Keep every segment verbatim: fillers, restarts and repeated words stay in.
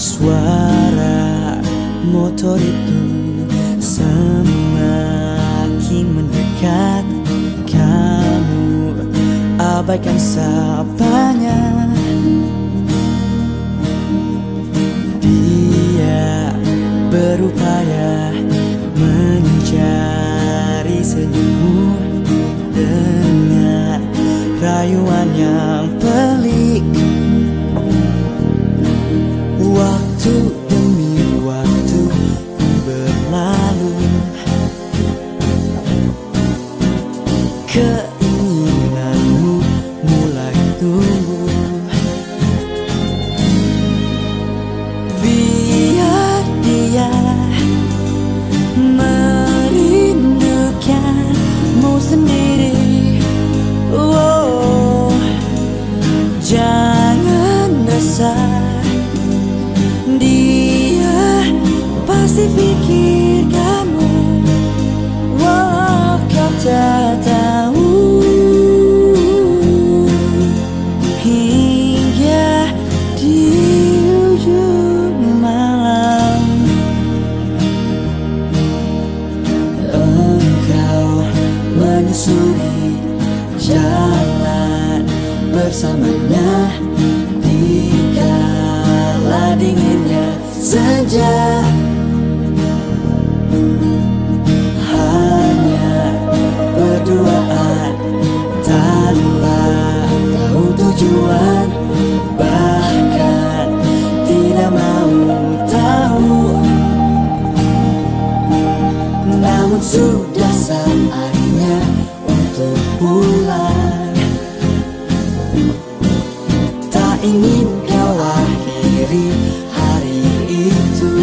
Suara motor itu semakin mendekat. Kamu abaikan sapanya. Dia berupaya mencari senyummu dengan rayuan yang pelik. Waktu demi waktu berlalu, keinginanmu mulai tumbuh. Biar dia merindukanmu sendiri. Oh, jangan resah, dia pasti pikir kamu. Walau kau tak tahu, hingga di ujung malam engkau menyusuri jalan bersamanya. Di kala dinginnya saja, hanya berduaan tanpa tahu tujuan, bahkan tidak mau tahu. Namun sudah saatnya untuk pulang. Tak ingin kau akhiri hari itu.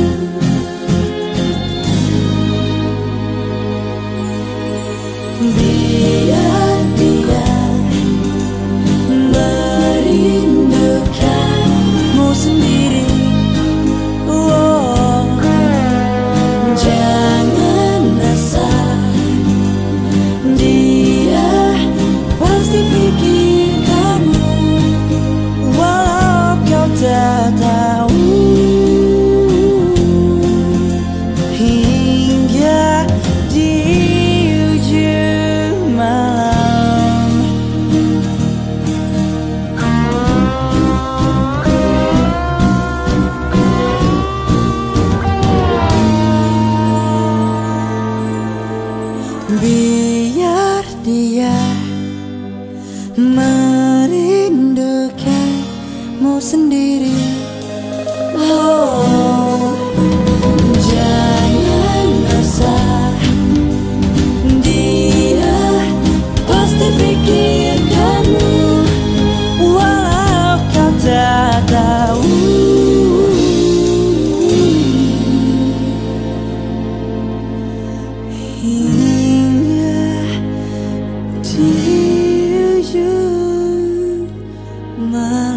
Biar dia merindukanmu sendiri. Oh, jangan resah, dia pasti pikir kamu. Walau kau tak tahu, hingga di ujung malam. Biar dia merindukanmu sendiri. Oh, jangan resah, dia pasti pikir kamu. Walau kau tak tahu, hingga di ujung malam.